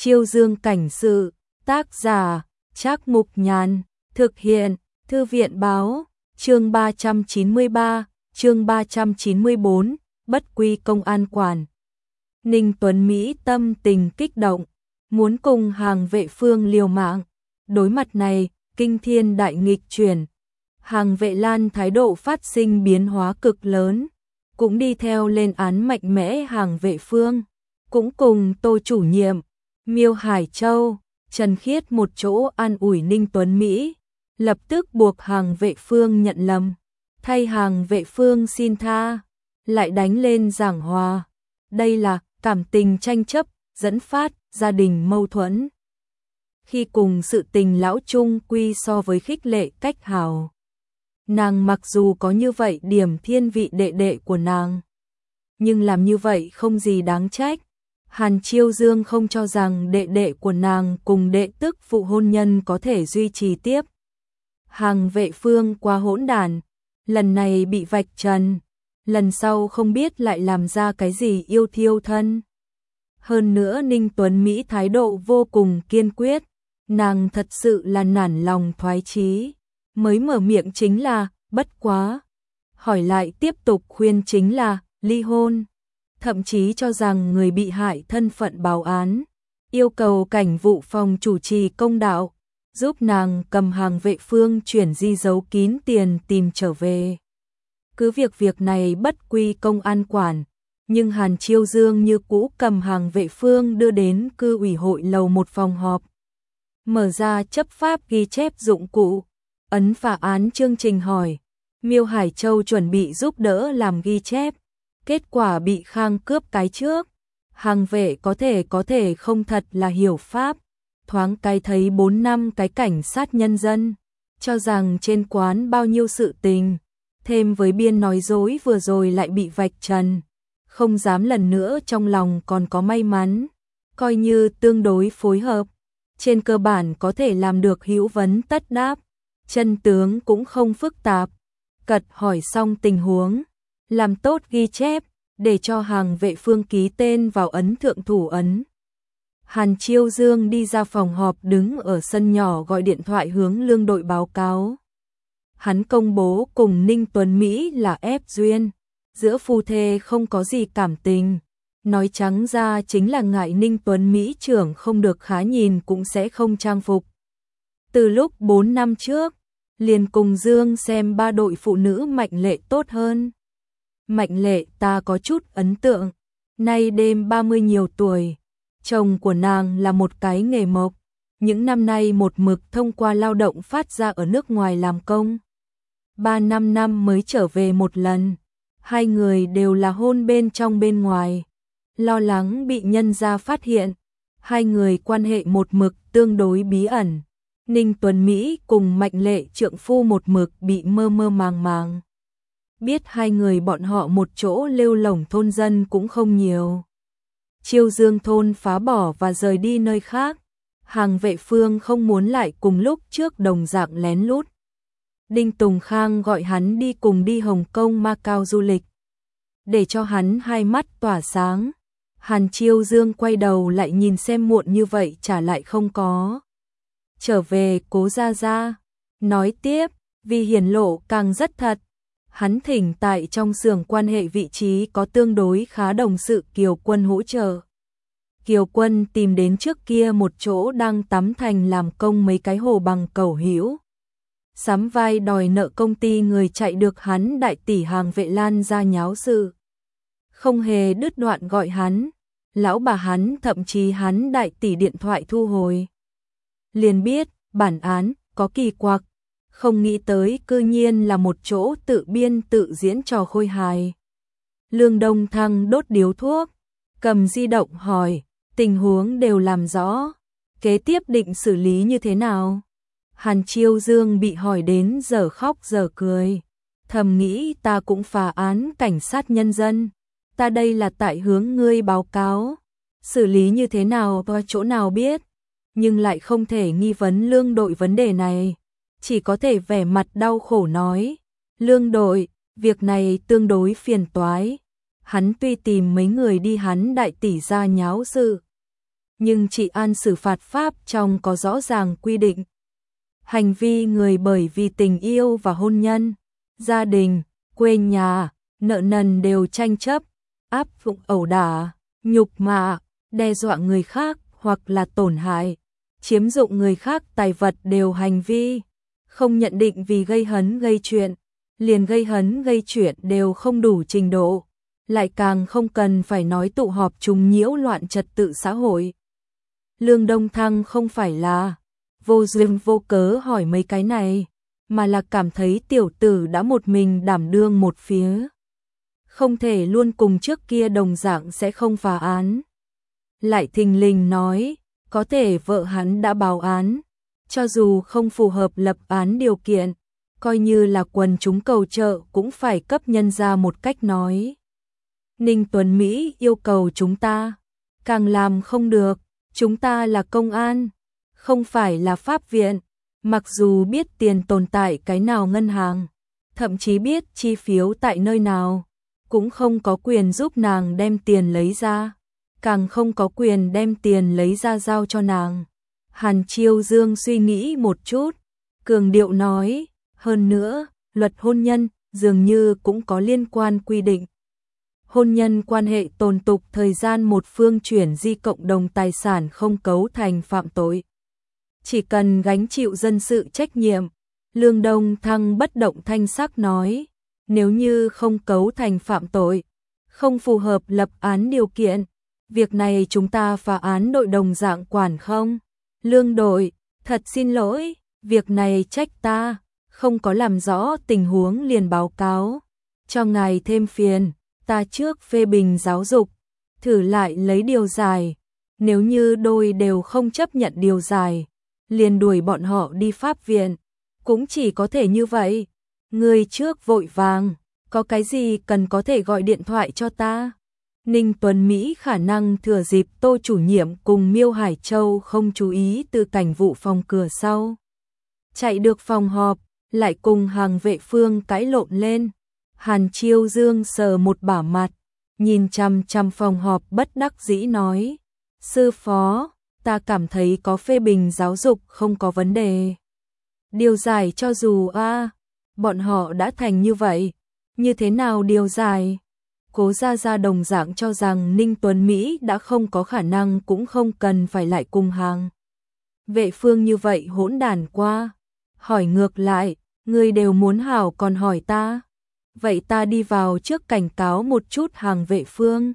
Chiêu Dương cảnh sự, tác giả, Trác Mục Nhàn, thực hiện, Thư viện báo, chương 393, chương 394, bất quy công an quản. Ninh Tuấn Mỹ tâm tình kích động, muốn cùng Hàng Vệ Phương liều mạng. Đối mặt này, kinh thiên đại nghịch chuyển. Hàng Vệ Lan thái độ phát sinh biến hóa cực lớn, cũng đi theo lên án mạnh mẽ Hàng Vệ Phương, cũng cùng Tô chủ nhiệm, Miêu Hải Châu, Trần Khiết một chỗ an ủi Ninh Tuấn Mỹ, lập tức buộc Hàng Vệ Phương nhận lầm, thay Hàng Vệ Phương xin tha, lại đánh lên giảng hòa. Đây là cảm tình tranh chấp, dẫn phát gia đình mâu thuẫn. Khi cùng sự tình lão chung quy so với khích lệ cách hào. Nàng mặc dù có như vậy điểm thiên vị đệ đệ của nàng, nhưng làm như vậy không gì đáng trách. Hàn Chiêu Dương không cho rằng đệ đệ của nàng cùng đệ tức phụ hôn nhân có thể duy trì tiếp. Hàng Vệ Phương quá hỗn đản, lần này bị vạch trần, lần sau không biết lại làm ra cái gì yêu thiêu thân. Hơn nữa Ninh Tuấn Mỹ thái độ vô cùng kiên quyết, nàng thật sự là nản lòng thoái chí, mới mở miệng chính là bất quá, hỏi lại tiếp tục khuyên chính là ly hôn, thậm chí cho rằng người bị hại thân phận báo án, yêu cầu cảnh vụ phòng chủ trì công đạo, giúp nàng cầm Hàng Vệ Phương chuyển di giấu kín tiền tìm trở về. Cứ việc này bất quy công an quản, nhưng Hàn Chiêu Dương như cũ cầm Hàng Vệ Phương đưa đến cư ủy hội lầu một phòng họp. Mở ra chấp pháp ghi chép dụng cụ, ấn phá án chương trình hỏi. Miêu Hải Châu chuẩn bị giúp đỡ làm ghi chép, kết quả bị Khang cướp cái trước. Hàng Vệ có thể không thật là hiểu pháp, thoáng cái thấy 4 năm cái cảnh sát nhân dân, cho rằng trên quán bao nhiêu sự tình, thêm với biên nói dối vừa rồi lại bị vạch trần, không dám lần nữa, trong lòng còn có may mắn, coi như tương đối phối hợp, trên cơ bản có thể làm được hữu vấn tất đáp, chân tướng cũng không phức tạp. Cật hỏi xong tình huống, làm tốt ghi chép, để cho Hàng Vệ Phương ký tên vào ấn thượng thủ ấn. Hàn Chiêu Dương đi ra phòng họp, đứng ở sân nhỏ gọi điện thoại hướng lương đội báo cáo. Hắn công bố cùng Ninh Tuấn Mỹ là ép duyên, giữa phu thê không có gì cảm tình. Nói trắng ra chính là ngại Ninh Tuấn Mỹ trưởng không được khá nhìn cũng sẽ không trang phục. Từ lúc 4 năm trước, liền cùng Dương xem 3 đội phụ nữ Mạnh Lệ tốt hơn. Mạnh Lệ ta có chút ấn tượng, nay đêm 30 nhiều tuổi, chồng của nàng là một cái nghề mộc, những năm nay một mực thông qua lao động phát ra ở nước ngoài làm công. 3-5 năm mới trở về một lần, hai người đều là hôn bên trong bên ngoài, lo lắng bị nhân gia phát hiện, hai người quan hệ một mực tương đối bí ẩn. Ninh Tuấn Mỹ cùng Mạnh Lệ trượng phu một mực bị mơ mơ màng màng. Biết hai người bọn họ một chỗ lêu lổng thôn dân cũng không nhiều. Chiêu Dương thôn phá bỏ và rời đi nơi khác, Hàng Vệ Phương không muốn lại cùng lúc trước đồng dạng lén lút. Đinh Tùng Khang gọi hắn đi cùng đi Hồng Kông Macau du lịch, để cho hắn hai mắt tỏa sáng. Hàn Chiêu Dương quay đầu lại nhìn xem muộn như vậy trả lại không có. Trở về Cố gia gia, nói tiếp, vì hiển lộ càng rất thật. Hắn thỉnh tại trong xưởng quan hệ vị trí có tương đối khá đồng sự Kiều Quân hỗ trợ. Kiều Quân tìm đến trước kia một chỗ đang tắm thành làm công mấy cái hồ bằng cẩu hữu. Sắm vai đòi nợ công ty người chạy được hắn đại tỷ Hàng Vệ Lan ra nháo sự. Không hề đứt đoạn gọi hắn, lão bà hắn, thậm chí hắn đại tỷ điện thoại thu hồi. Liền biết, bản án, có kỳ quặc, không nghĩ tới cư nhiên là một chỗ tự biên tự diễn trò khôi hài. Lương Đông Thăng đốt điếu thuốc, cầm di động hỏi, tình huống đều làm rõ, kế tiếp định xử lý như thế nào? Hàn Chiêu Dương bị hỏi đến giờ khóc giờ cười, thầm nghĩ ta cũng phá án cảnh sát nhân dân, ta đây là tại hướng ngươi báo cáo, xử lý như thế nào và chỗ nào biết, nhưng lại không thể nghi vấn lương đội vấn đề này, chỉ có thể vẻ mặt đau khổ nói, lương đội, việc này tương đối phiền toái, hắn tuy tìm mấy người đi hắn đại tỷ ra nháo sự, nhưng trị an xử phạt pháp trong có rõ ràng quy định. Hành vi người bởi vì tình yêu và hôn nhân, gia đình, quê nhà, nợ nần đều tranh chấp, áp dụng ẩu đả, nhục mạ, đe dọa người khác hoặc là tổn hại, chiếm dụng người khác tài vật đều hành vi, không nhận định vì gây hấn gây chuyện, liền gây hấn gây chuyện đều không đủ trình độ, lại càng không cần phải nói tụ họp trùng nhiễu loạn trật tự xã hội. Lương Đông Thăng không phải là vô duyên vô cớ hỏi mấy cái này, mà là cảm thấy tiểu tử đã một mình đảm đương một phía. Không thể luôn cùng trước kia đồng dạng sẽ không phá án. Lại thình lình nói, có thể vợ hắn đã báo án, cho dù không phù hợp lập án điều kiện, coi như là quần chúng cầu trợ cũng phải cấp nhân ra một cách nói. Ninh Tuấn Mỹ yêu cầu chúng ta, càng làm không được, chúng ta là công an, không phải là pháp viện, mặc dù biết tiền tồn tại cái nào ngân hàng, thậm chí biết chi phiếu tại nơi nào, cũng không có quyền giúp nàng đem tiền lấy ra, càng không có quyền đem tiền lấy ra giao cho nàng. Hàn Chiêu Dương suy nghĩ một chút, cường điệu nói, hơn nữa, luật hôn nhân dường như cũng có liên quan quy định. Hôn nhân quan hệ tồn tục thời gian một phương chuyển di cộng đồng tài sản không cấu thành phạm tội. Chỉ cần gánh chịu dân sự trách nhiệm, Lương Đông Thăng bất động thanh sắc nói, nếu như không cấu thành phạm tội, không phù hợp lập án điều kiện, việc này chúng ta phá án đội đồng dạng quản không? Lương đội, thật xin lỗi, việc này trách ta, không có làm rõ tình huống liền báo cáo, cho ngài thêm phiền, ta trước phê bình giáo dục, thử lại lấy điều giải, nếu như đôi đều không chấp nhận điều giải, liền đuổi bọn họ đi pháp viện, cũng chỉ có thể như vậy. Người trước vội vàng, có cái gì cần có thể gọi điện thoại cho ta. Ninh Tuấn Mỹ khả năng thừa dịp Tô chủ nhiệm cùng Miêu Hải Châu không chú ý từ cảnh vụ phòng cửa sau. Chạy được phòng họp, lại cùng hàng vệ phương cãi lộn lên. Hàn Chiêu Dương sờ một bả mặt, nhìn chằm chằm phòng họp bất đắc dĩ nói. Sư phó, ta cảm thấy có phê bình giáo dục không có vấn đề. Điều giải cho dù bọn họ đã thành như vậy, như thế nào điều giải? Cố Gia Gia đồng dạng cho rằng Ninh Tuấn Mỹ đã không có khả năng cũng không cần phải lại cùng hàng. Vệ phương như vậy hỗn đản qua. Hỏi ngược lại, người đều muốn hảo còn hỏi ta. Vậy ta đi vào trước cảnh cáo một chút hàng vệ phương.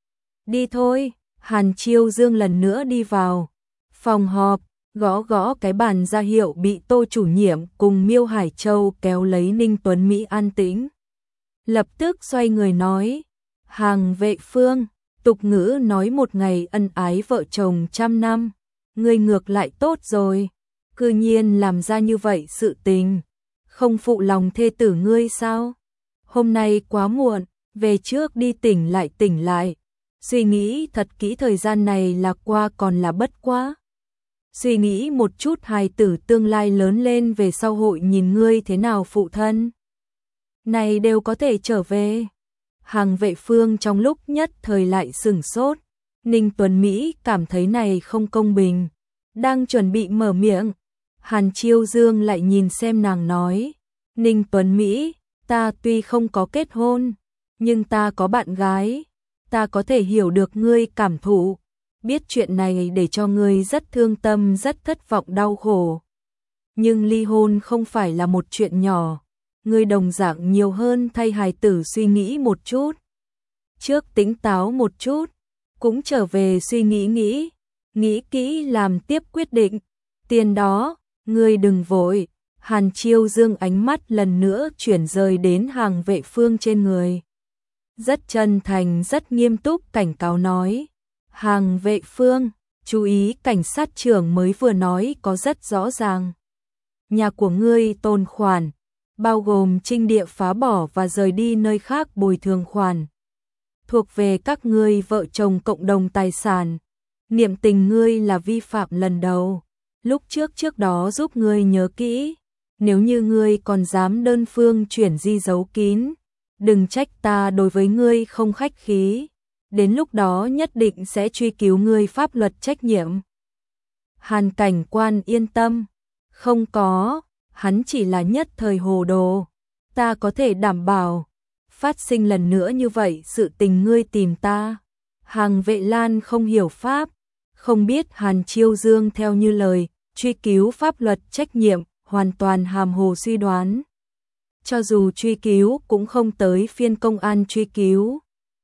Đi thôi, Hàn Chiêu Dương lần nữa đi vào. Phòng họp, gõ gõ cái bàn ra hiệu bị Tô chủ nhiệm cùng Miêu Hải Châu kéo lấy Ninh Tuấn Mỹ an tĩnh. Lập tức xoay người nói, hàng vệ phương, tục ngữ nói một ngày ân ái vợ chồng 100 năm, ngươi ngược lại tốt rồi, cư nhiên làm ra như vậy sự tình, không phụ lòng thê tử ngươi sao? Hôm nay quá muộn, về trước đi tỉnh lại, suy nghĩ thật kỹ thời gian này là qua còn là bất quá. Suy nghĩ một chút hài tử tương lai lớn lên về sau hội nhìn ngươi thế nào phụ thân. Này đều có thể trở về. Hàng vệ phương trong lúc nhất thời lại sửng sốt. Ninh Tuấn Mỹ cảm thấy này không công bình. Đang chuẩn bị mở miệng. Hàn Chiêu Dương lại nhìn xem nàng nói. Ninh Tuấn Mỹ, ta tuy không có kết hôn, nhưng ta có bạn gái. Ta có thể hiểu được ngươi cảm thụ. Biết chuyện này để cho ngươi rất thương tâm, rất thất vọng đau khổ. Nhưng ly hôn không phải là một chuyện nhỏ. Ngươi đồng dạng nhiều hơn thay hài tử suy nghĩ một chút. Trước tỉnh táo một chút, cũng trở về suy nghĩ kỹ làm tiếp quyết định. Tiền đó, ngươi đừng vội. Hàn Chiêu Dương ánh mắt lần nữa chuyển rời đến hàng vệ phương trên người. Rất chân thành, rất nghiêm túc cảnh cáo nói. Hàng vệ phương, chú ý cảnh sát trưởng mới vừa nói có rất rõ ràng. Nhà của ngươi tồn khoản, bao gồm trinh địa phá bỏ và rời đi nơi khác bồi thường khoản. Thuộc về các ngươi vợ chồng cộng đồng tài sản. Niệm tình ngươi là vi phạm lần đầu. Lúc trước đó giúp ngươi nhớ kỹ. Nếu như ngươi còn dám đơn phương chuyển di giấu kín, đừng trách ta đối với ngươi không khách khí. đến lúc đó nhất định sẽ truy cứu ngươi pháp luật trách nhiệm. Hàn cảnh quan yên tâm, không có, hắn chỉ là nhất thời hồ đồ, ta có thể đảm bảo, phát sinh lần nữa như vậy sự tình ngươi tìm ta. Hàng Vệ Lan không hiểu pháp, không biết Hàn Chiêu Dương theo như lời, truy cứu pháp luật trách nhiệm, hoàn toàn hàm hồ suy đoán. Cho dù truy cứu cũng không tới phiên công an truy cứu.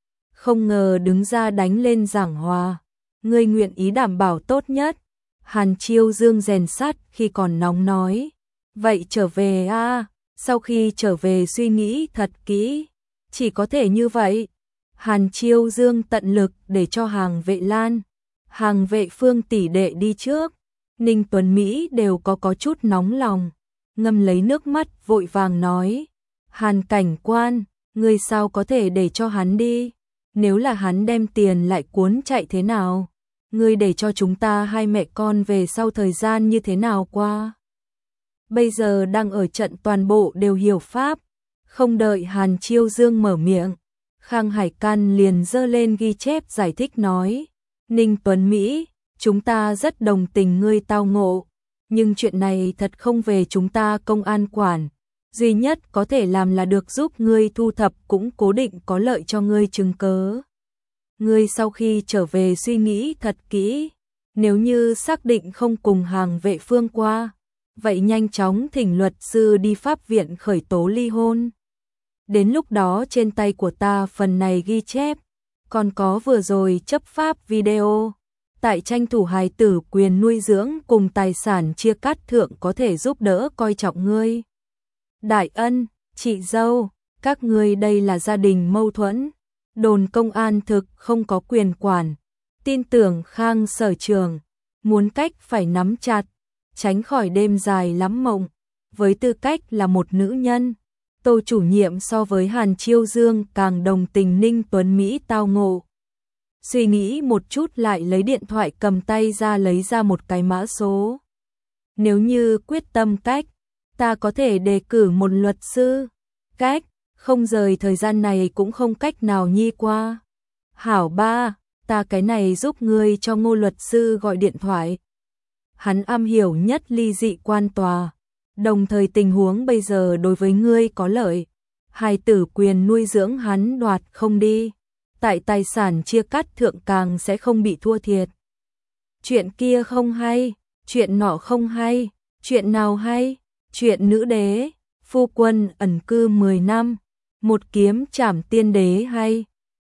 Không ngờ đứng ra đánh lên giảng hòa, ngươi nguyện ý đảm bảo tốt nhất. Hàn Chiêu Dương rèn sắt khi còn nóng nói, vậy trở về a, sau khi trở về suy nghĩ thật kỹ, chỉ có thể như vậy. Hàn Chiêu Dương tận lực để cho Hàng Vệ Lan, Hàng Vệ Phương tỷ đệ đi trước. Ninh Tuấn Mỹ đều có chút nóng lòng, ngâm lấy nước mắt vội vàng nói, Hàn cảnh quan, ngươi sao có thể để cho hắn đi, nếu là hắn đem tiền lại cuốn chạy thế nào, ngươi để cho chúng ta hai mẹ con về sau thời gian như thế nào qua. Bây giờ đang ở trận toàn bộ đều hiểu pháp, không đợi Hàn Chiêu Dương mở miệng, Khang Hải Can liền giơ lên ghi chép giải thích nói, Ninh Tuấn Mỹ, chúng ta rất đồng tình ngươi tao ngộ, nhưng chuyện này thật không về chúng ta công an quản, duy nhất có thể làm là được giúp ngươi thu thập cũng cố định có lợi cho ngươi chứng cớ. Ngươi sau khi trở về suy nghĩ thật kỹ, nếu như xác định không cùng Hàng Vệ Phương qua, vậy nhanh chóng thỉnh luật sư đi pháp viện khởi tố ly hôn. Đến lúc đó trên tay của ta phần này ghi chép, còn có vừa rồi chấp pháp video, tại tranh thủ hài tử quyền nuôi dưỡng cùng tài sản chia cắt thượng có thể giúp đỡ coi trọng ngươi. Đại ân, chị dâu, các ngươi đây là gia đình mâu thuẫn, đồn công an thực không có quyền quản, tin tưởng Khang sở trường, muốn cách phải nắm chặt, tránh khỏi đêm dài lắm mộng. Với tư cách là một nữ nhân, Tô chủ nhiệm so với Hàn Chiêu Dương càng đồng tình Ninh Tuấn Mỹ tao ngộ. Suy nghĩ một chút lại lấy điện thoại cầm tay ra lấy ra một cái mã số. Nếu như quyết tâm cách, ta có thể đề cử một luật sư. Cách, không rời thời gian này cũng không cách nào nhi qua. Hảo ba, ta cái này giúp ngươi cho Ngô luật sư gọi điện thoại. Hắn am hiểu nhất ly dị quan tòa, đồng thời tình huống bây giờ đối với ngươi có lợi. Hài tử quyền nuôi dưỡng hắn đoạt không đi, tại tài sản chia cắt thượng càng sẽ không bị thua thiệt. Chuyện kia không hay, chuyện nọ không hay, chuyện nào hay, chuyện nữ đế, phu quân ẩn cư 10 năm, một kiếm trảm tiên đế hay.